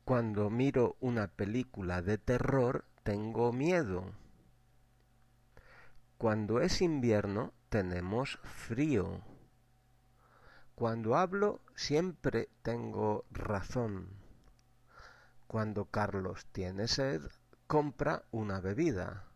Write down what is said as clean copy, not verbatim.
Cuando miro una película de terror, tengo miedo. Cuando es invierno, tenemos frío. Cuando hablo, siempre tengo razón. Cuando Carlos tiene sed, compra una bebida.